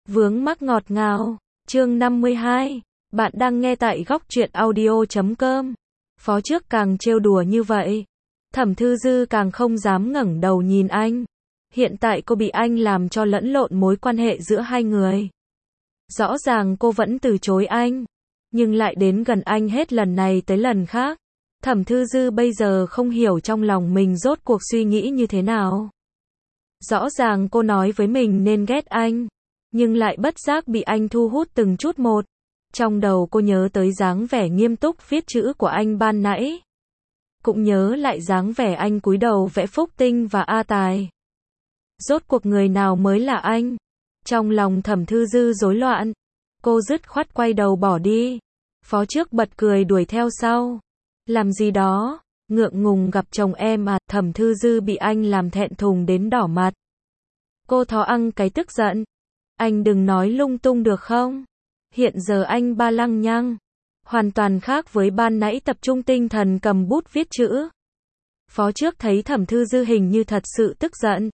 Vướng mắc ngọt ngào, chương 52, bạn đang nghe tại góc truyện audio.com. Phó trước càng trêu đùa như vậy, Thẩm Thư Dư càng không dám ngẩng đầu nhìn anh. Hiện tại cô bị anh làm cho lẫn lộn mối quan hệ giữa hai người. Rõ ràng cô vẫn từ chối anh, nhưng lại đến gần anh hết lần này tới lần khác. Thẩm Thư Dư bây giờ không hiểu trong lòng mình rốt cuộc suy nghĩ như thế nào. Rõ ràng cô nói với mình nên ghét anh, nhưng lại bất giác bị anh thu hút từng chút một. Trong đầu cô nhớ tới dáng vẻ nghiêm túc viết chữ của anh ban nãy. Cũng nhớ lại dáng vẻ anh cúi đầu vẽ Phúc Tinh và A Tài. Rốt cuộc người nào mới là anh? Trong lòng Thẩm Thư Dư rối loạn. Cô dứt khoát quay đầu bỏ đi. Phó trước bật cười đuổi theo sau. Làm gì đó? Ngượng ngùng gặp chồng em à? Thẩm Thư Dư bị anh làm thẹn thùng đến đỏ mặt. Cô thó ăn cái tức giận. Anh đừng nói lung tung được không? Hiện giờ anh ba lăng nhăng. Hoàn toàn khác với ban nãy tập trung tinh thần cầm bút viết chữ. Phó trước thấy Thẩm Thư Dư hình như thật sự tức giận.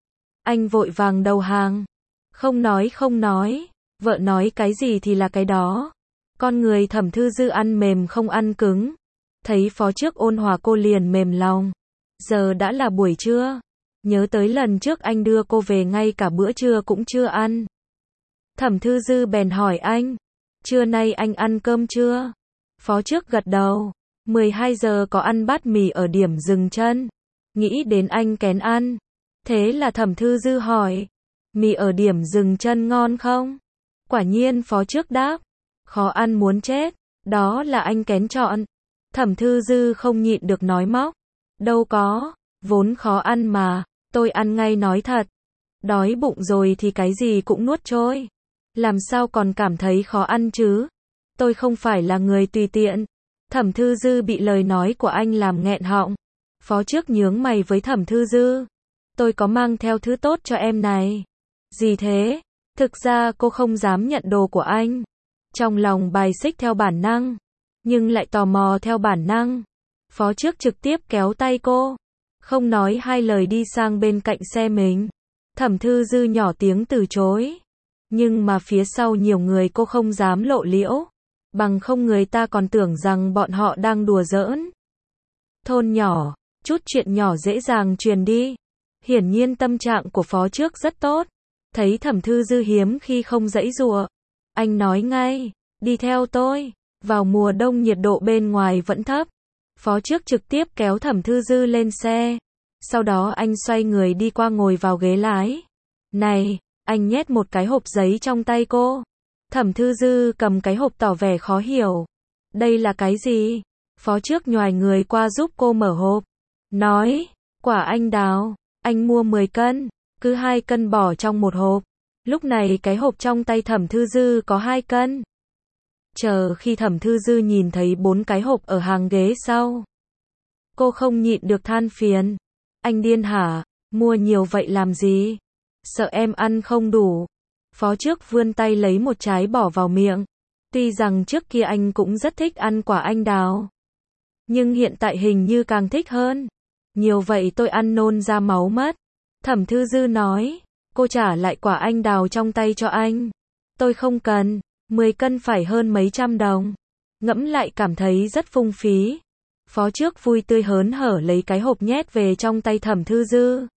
Anh vội vàng đầu hàng. Không nói. Vợ nói cái gì thì là cái đó. Con người Thẩm Thư Dư ăn mềm không ăn cứng. Thấy phó trước ôn hòa cô liền mềm lòng. Giờ đã là buổi trưa. Nhớ tới lần trước anh đưa cô về ngay cả bữa trưa cũng chưa ăn. Thẩm Thư Dư bèn hỏi anh. Trưa nay anh ăn cơm chưa? Phó trước gật đầu. 12 giờ có ăn bát mì ở điểm dừng chân. Nghĩ đến anh kén ăn. Thế là Thẩm Thư Dư hỏi. Mì ở điểm dừng chân ngon không? Quả nhiên phó trước đáp. Khó ăn muốn chết. Đó là anh kén chọn. Thẩm Thư Dư không nhịn được nói móc. Đâu có. Vốn khó ăn mà. Tôi ăn ngay nói thật. Đói bụng rồi thì cái gì cũng nuốt trôi. Làm sao còn cảm thấy khó ăn chứ? Tôi không phải là người tùy tiện. Thẩm Thư Dư bị lời nói của anh làm nghẹn họng. Phó trước nhướng mày với Thẩm Thư Dư. Tôi có mang theo thứ tốt cho em này. Gì thế? Thực ra cô không dám nhận đồ của anh. Trong lòng bài xích theo bản năng, nhưng lại tò mò theo bản năng. Phó trước trực tiếp kéo tay cô. Không nói hai lời đi sang bên cạnh xe mình. Thẩm Thư Dư nhỏ tiếng từ chối. Nhưng mà phía sau nhiều người cô không dám lộ liễu. Bằng không người ta còn tưởng rằng bọn họ đang đùa giỡn. Thôn nhỏ, chút chuyện nhỏ dễ dàng truyền đi. Hiển nhiên tâm trạng của phó trước rất tốt. Thấy Thẩm Thư Dư hiếm khi không giãy giụa. Anh nói ngay, đi theo tôi. Vào mùa đông nhiệt độ bên ngoài vẫn thấp. Phó trước trực tiếp kéo Thẩm Thư Dư lên xe. Sau đó anh xoay người đi qua ngồi vào ghế lái. Này, anh nhét một cái hộp giấy trong tay cô. Thẩm Thư Dư cầm cái hộp tỏ vẻ khó hiểu. Đây là cái gì? Phó trước nhoài người qua giúp cô mở hộp. Nói, quả anh đào. Anh mua 10 cân. Cứ 2 cân bỏ trong một hộp. Lúc này cái hộp trong tay Thẩm Thư Dư có 2 cân. Chờ khi Thẩm Thư Dư nhìn thấy 4 cái hộp ở hàng ghế sau. Cô không nhịn được than phiền. Anh điên hả? Mua nhiều vậy làm gì? Sợ em ăn không đủ. Phó trước vươn tay lấy một trái bỏ vào miệng. Tuy rằng trước kia anh cũng rất thích ăn quả anh đào. Nhưng hiện tại hình như càng thích hơn. Nhiều vậy tôi ăn nôn ra máu mất. Thẩm Thư Dư nói. Cô trả lại quả anh đào trong tay cho anh. Tôi không cần. 10 cân phải hơn mấy trăm đồng. Ngẫm lại cảm thấy rất phung phí. Phó trước vui tươi hớn hở lấy cái hộp nhét về trong tay Thẩm Thư Dư.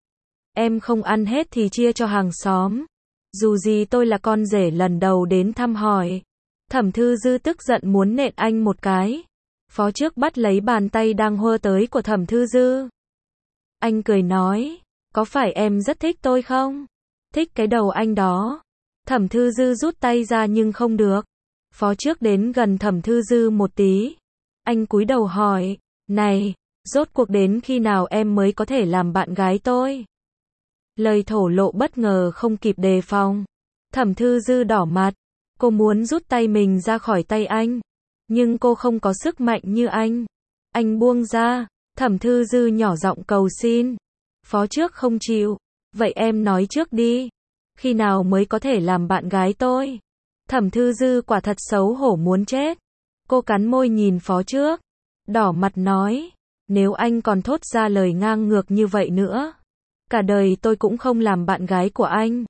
Em không ăn hết thì chia cho hàng xóm. Dù gì tôi là con rể lần đầu đến thăm hỏi. Thẩm Thư Dư tức giận muốn nện anh một cái. Phó trước bắt lấy bàn tay đang hơ tới của Thẩm Thư Dư. Anh cười nói. Có phải em rất thích tôi không? Thích cái đầu anh đó. Thẩm Thư Dư rút tay ra nhưng không được. Phó trước đến gần Thẩm Thư Dư một tí. Anh cúi đầu hỏi. Này, rốt cuộc đến khi nào em mới có thể làm bạn gái tôi? Lời thổ lộ bất ngờ không kịp đề phòng. Thẩm Thư Dư đỏ mặt. Cô muốn rút tay mình ra khỏi tay anh. Nhưng cô không có sức mạnh như anh. Anh buông ra. Thẩm Thư Dư nhỏ giọng cầu xin. Phó trước không chịu. Vậy em nói trước đi. Khi nào mới có thể làm bạn gái tôi? Thẩm Thư Dư quả thật xấu hổ muốn chết. Cô cắn môi nhìn phó trước. Đỏ mặt nói. Nếu anh còn thốt ra lời ngang ngược như vậy nữa. Cả đời tôi cũng không làm bạn gái của anh.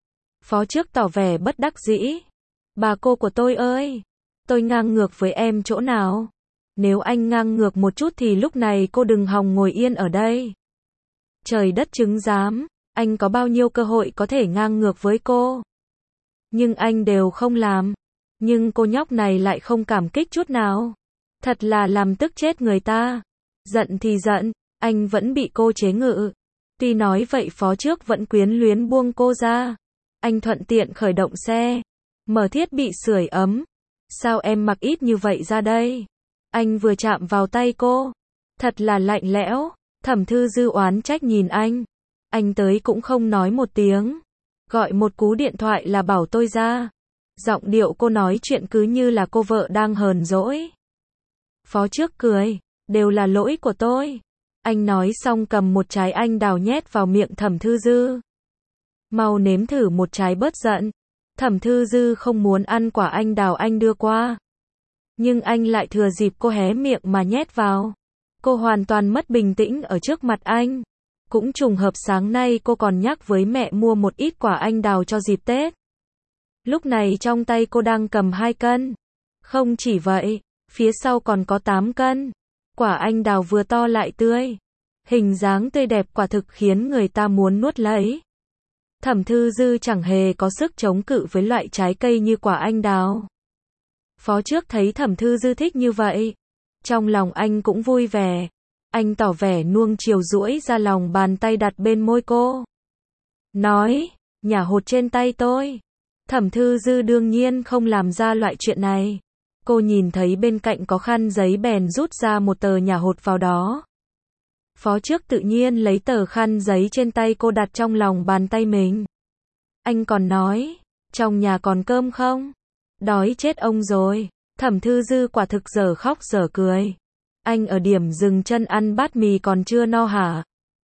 Phó trước tỏ vẻ bất đắc dĩ. Bà cô của tôi ơi, tôi ngang ngược với em chỗ nào? Nếu anh ngang ngược một chút thì lúc này cô đừng hòng ngồi yên ở đây. Trời đất chứng giám, anh có bao nhiêu cơ hội có thể ngang ngược với cô. Nhưng anh đều không làm. Nhưng cô nhóc này lại không cảm kích chút nào. Thật là làm tức chết người ta. Giận thì giận, anh vẫn bị cô chế ngự. Tuy nói vậy phó trước vẫn quyến luyến buông cô ra. Anh thuận tiện khởi động xe, mở thiết bị sưởi ấm. Sao em mặc ít như vậy ra đây? Anh vừa chạm vào tay cô. Thật là lạnh lẽo. Thẩm Thư Dư oán trách nhìn anh. Anh tới cũng không nói một tiếng. Gọi một cú điện thoại là bảo tôi ra. Giọng điệu cô nói chuyện cứ như là cô vợ đang hờn dỗi. Phó trước cười. Đều là lỗi của tôi. Anh nói xong cầm một trái anh đào nhét vào miệng Thẩm Thư Dư. Mau nếm thử một trái bớt giận. Thẩm Thư Dư không muốn ăn quả anh đào anh đưa qua. Nhưng anh lại thừa dịp cô hé miệng mà nhét vào. Cô hoàn toàn mất bình tĩnh ở trước mặt anh. Cũng trùng hợp sáng nay cô còn nhắc với mẹ mua một ít quả anh đào cho dịp Tết. Lúc này trong tay cô đang cầm 2 cân. Không chỉ vậy, phía sau còn có 8 cân. Quả anh đào vừa to lại tươi. Hình dáng tươi đẹp quả thực khiến người ta muốn nuốt lấy. Thẩm Thư Dư chẳng hề có sức chống cự với loại trái cây như quả anh đào. Phó trước thấy Thẩm Thư Dư thích như vậy. Trong lòng anh cũng vui vẻ. Anh tỏ vẻ nuông chiều duỗi ra lòng bàn tay đặt bên môi cô. Nói, nhả hột trên tay tôi. Thẩm Thư Dư đương nhiên không làm ra loại chuyện này. Cô nhìn thấy bên cạnh có khăn giấy bèn rút ra một tờ nhả hột vào đó. Phó trước tự nhiên lấy tờ khăn giấy trên tay cô đặt trong lòng bàn tay mình. Anh còn nói, trong nhà còn cơm không? Đói chết ông rồi. Thẩm Thư Dư quả thực dở khóc dở cười. Anh ở điểm dừng chân ăn bát mì còn chưa no hả?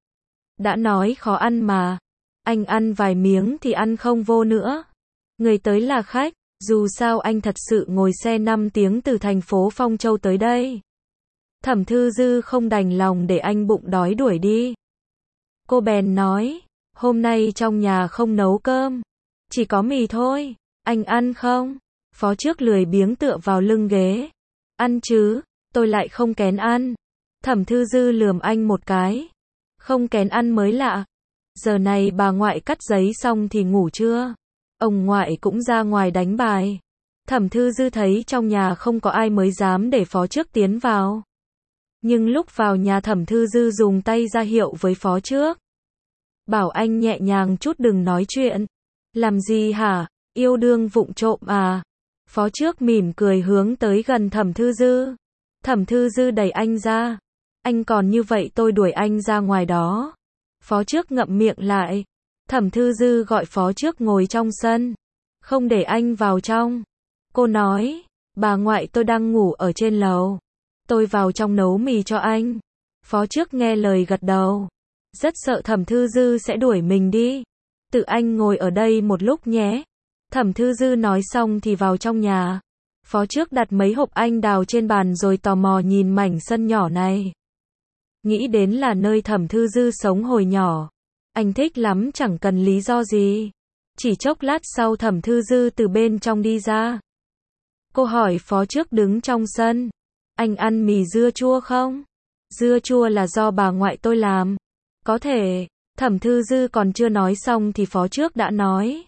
Đã nói khó ăn mà. Anh ăn vài miếng thì ăn không vô nữa. Người tới là khách, dù sao anh thật sự ngồi xe 5 tiếng từ thành phố Phong Châu tới đây. Thẩm Thư Dư không đành lòng để anh bụng đói đuổi đi. Cô bèn nói, hôm nay trong nhà không nấu cơm, chỉ có mì thôi, anh ăn không? Phó trước lười biếng tựa vào lưng ghế. Ăn chứ, tôi lại không kén ăn. Thẩm Thư Dư lườm anh một cái. Không kén ăn mới lạ. Giờ này bà ngoại cắt giấy xong thì ngủ chưa? Ông ngoại cũng ra ngoài đánh bài. Thẩm Thư Dư thấy trong nhà không có ai mới dám để phó trước tiến vào. Nhưng lúc vào nhà Thẩm Thư Dư dùng tay ra hiệu với phó trước. Bảo anh nhẹ nhàng chút đừng nói chuyện. Làm gì hả? Yêu đương vụng trộm à? Phó trước mỉm cười hướng tới gần Thẩm Thư Dư. Thẩm Thư Dư đẩy anh ra. Anh còn như vậy tôi đuổi anh ra ngoài đó. Phó trước ngậm miệng lại. Thẩm Thư Dư gọi phó trước ngồi trong sân. Không để anh vào trong. Cô nói, bà ngoại tôi đang ngủ ở trên lầu. Tôi vào trong nấu mì cho anh. Phó trước nghe lời gật đầu. Rất sợ Thẩm Thư Dư sẽ đuổi mình đi. Tự anh ngồi ở đây một lúc nhé. Thẩm Thư Dư nói xong thì vào trong nhà. Phó trước đặt mấy hộp anh đào trên bàn rồi tò mò nhìn mảnh sân nhỏ này. Nghĩ đến là nơi Thẩm Thư Dư sống hồi nhỏ. Anh thích lắm chẳng cần lý do gì. Chỉ chốc lát sau Thẩm Thư Dư từ bên trong đi ra. Cô hỏi phó trước đứng trong sân. Anh ăn mì dưa chua không? Dưa chua là do bà ngoại tôi làm. Có thể. Thẩm Thư Dư còn chưa nói xong thì phó trước đã nói.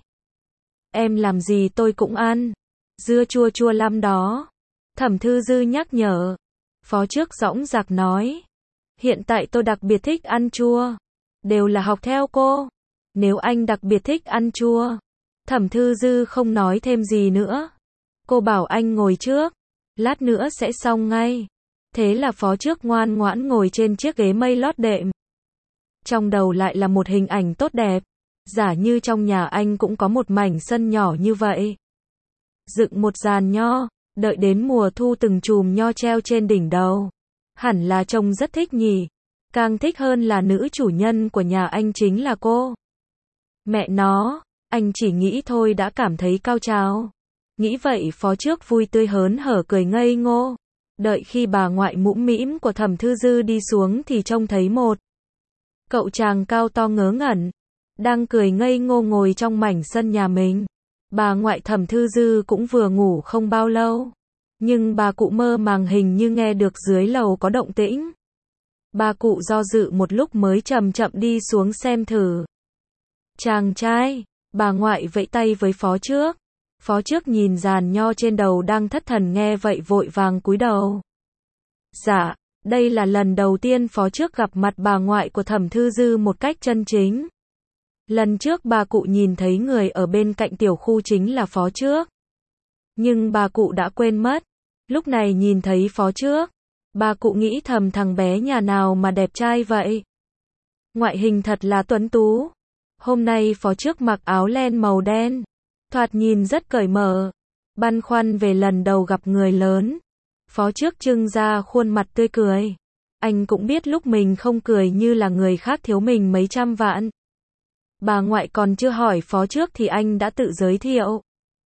Em làm gì tôi cũng ăn. Dưa chua chua lắm đó. Thẩm Thư Dư nhắc nhở. Phó trước dõng dạc nói. Hiện tại tôi đặc biệt thích ăn chua. Đều là học theo cô. Nếu anh đặc biệt thích ăn chua. Thẩm Thư Dư không nói thêm gì nữa. Cô bảo anh ngồi trước. Lát nữa sẽ xong ngay. Thế là phó trước ngoan ngoãn ngồi trên chiếc ghế mây lót đệm. Trong đầu lại là một hình ảnh tốt đẹp. Giả như trong nhà anh cũng có một mảnh sân nhỏ như vậy. Dựng một giàn nho, đợi đến mùa thu từng chùm nho treo trên đỉnh đầu. Hẳn là trông rất thích nhỉ. Càng thích hơn là nữ chủ nhân của nhà anh chính là cô. Mẹ nó, anh chỉ nghĩ thôi đã cảm thấy cao trào. Nghĩ vậy phó trước vui tươi hớn hở cười ngây ngô. Đợi khi bà ngoại mũm mĩm của Thẩm Thư Dư đi xuống thì trông thấy một cậu chàng cao to ngớ ngẩn. đang cười ngây ngô ngồi trong mảnh sân nhà mình. Bà ngoại Thẩm Thư Dư cũng vừa ngủ không bao lâu, nhưng bà cụ mơ màng hình như nghe được dưới lầu có động tĩnh. Bà cụ do dự một lúc mới chậm chậm đi xuống xem thử. Chàng trai, bà ngoại vẫy tay với phó trước. Phó trước nhìn giàn nho trên đầu đang thất thần nghe vậy vội vàng cúi đầu. Dạ, đây là lần đầu tiên phó trước gặp mặt bà ngoại của Thẩm Thư Dư một cách chân chính. Lần trước bà cụ nhìn thấy người ở bên cạnh tiểu khu chính là phó trước. Nhưng bà cụ đã quên mất. Lúc này nhìn thấy phó trước, bà cụ nghĩ thầm thằng bé nhà nào mà đẹp trai vậy. Ngoại hình thật là tuấn tú. Hôm nay phó trước mặc áo len màu đen, thoạt nhìn rất cởi mở. Băn khoăn về lần đầu gặp người lớn, phó trước trưng ra khuôn mặt tươi cười. Anh cũng biết lúc mình không cười như là người khác thiếu mình mấy trăm vạn. Bà ngoại còn chưa hỏi phó trước thì anh đã tự giới thiệu.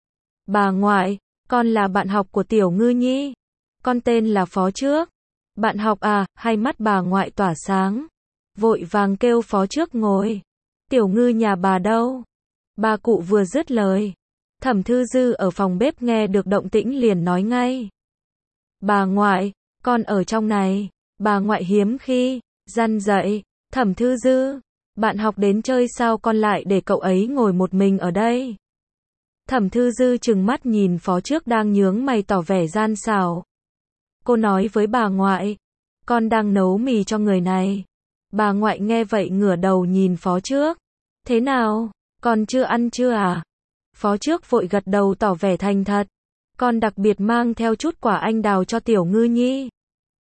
Bà ngoại, con là bạn học của Tiểu Ngư Nhi. Con tên là Phó Trước. Bạn học à? Hai mắt bà ngoại tỏa sáng. Vội vàng kêu phó trước ngồi. Tiểu Ngư nhà bà đâu? Bà cụ vừa dứt lời, Thẩm Thư Dư ở phòng bếp nghe được động tĩnh liền nói ngay. Bà ngoại, con ở trong này. Bà ngoại hiếm khi răn dậy. Thẩm Thư Dư, bạn học đến chơi sao con lại để cậu ấy ngồi một mình ở đây? Thẩm Thư Dư trừng mắt nhìn phó trước đang nhướng mày tỏ vẻ gian xảo. Cô nói với bà ngoại, con đang nấu mì cho người này. Bà ngoại nghe vậy ngửa đầu nhìn phó trước. Thế nào, con chưa ăn chưa à? Phó trước vội gật đầu tỏ vẻ thành thật. Con đặc biệt mang theo chút quả anh đào cho Tiểu Ngư Nhi.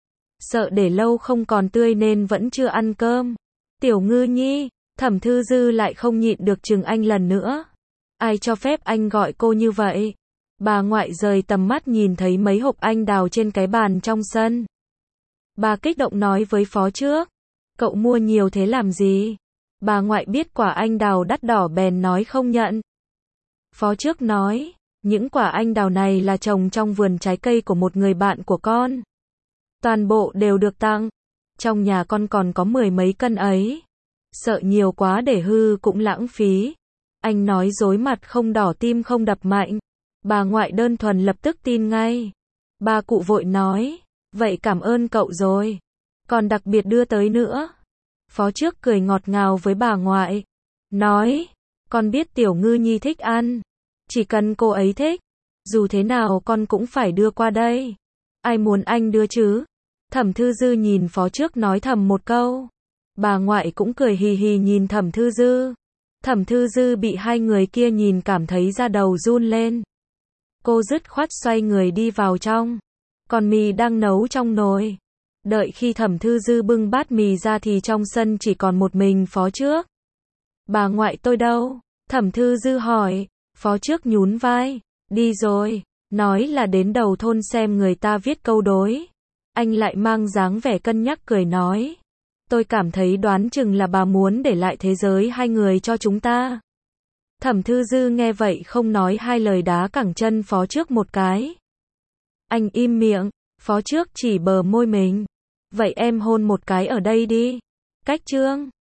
Sợ để lâu không còn tươi nên vẫn chưa ăn cơm. Tiểu Ngư Nhi, Thẩm Thư Dư lại không nhịn được chừng anh lần nữa. Ai cho phép anh gọi cô như vậy? Bà ngoại rời tầm mắt nhìn thấy mấy hộp anh đào trên cái bàn trong sân. Bà kích động nói với phó trước. Cậu mua nhiều thế làm gì? Bà ngoại biết quả anh đào đắt đỏ bèn nói không nhận. Phó trước nói, những quả anh đào này là trồng trong vườn trái cây của một người bạn của con. Toàn bộ đều được tặng. Trong nhà con còn có 10 mấy cân ấy. Sợ nhiều quá để hư cũng lãng phí. Anh nói dối mặt không đỏ tim không đập mạnh. Bà ngoại đơn thuần lập tức tin ngay. Bà cụ vội nói, vậy cảm ơn cậu rồi. Còn đặc biệt đưa tới nữa. Phó trước cười ngọt ngào với bà ngoại. Nói, con biết Tiểu Ngư Nhi thích ăn. Chỉ cần cô ấy thích, dù thế nào con cũng phải đưa qua đây. Ai muốn anh đưa chứ? Thẩm Thư Dư nhìn phó trước nói thầm một câu. Bà ngoại cũng cười hì hì nhìn Thẩm Thư Dư. Thẩm Thư Dư bị hai người kia nhìn cảm thấy da đầu run lên. Cô dứt khoát xoay người đi vào trong. Còn mì đang nấu trong nồi. Đợi khi Thẩm Thư Dư bưng bát mì ra thì trong sân chỉ còn một mình phó trước. Bà ngoại tôi đâu? Thẩm Thư Dư hỏi. Phó trước nhún vai. Đi rồi. Nói là đến đầu thôn xem người ta viết câu đối. Anh lại mang dáng vẻ cân nhắc cười nói. Tôi cảm thấy đoán chừng là bà muốn để lại thế giới hai người cho chúng ta. Thẩm Thư Dư nghe vậy không nói hai lời đá cẳng chân phó trước một cái. Anh im miệng, phó trước chỉ bờ môi mình. Vậy em hôn một cái ở đây đi. Cách chương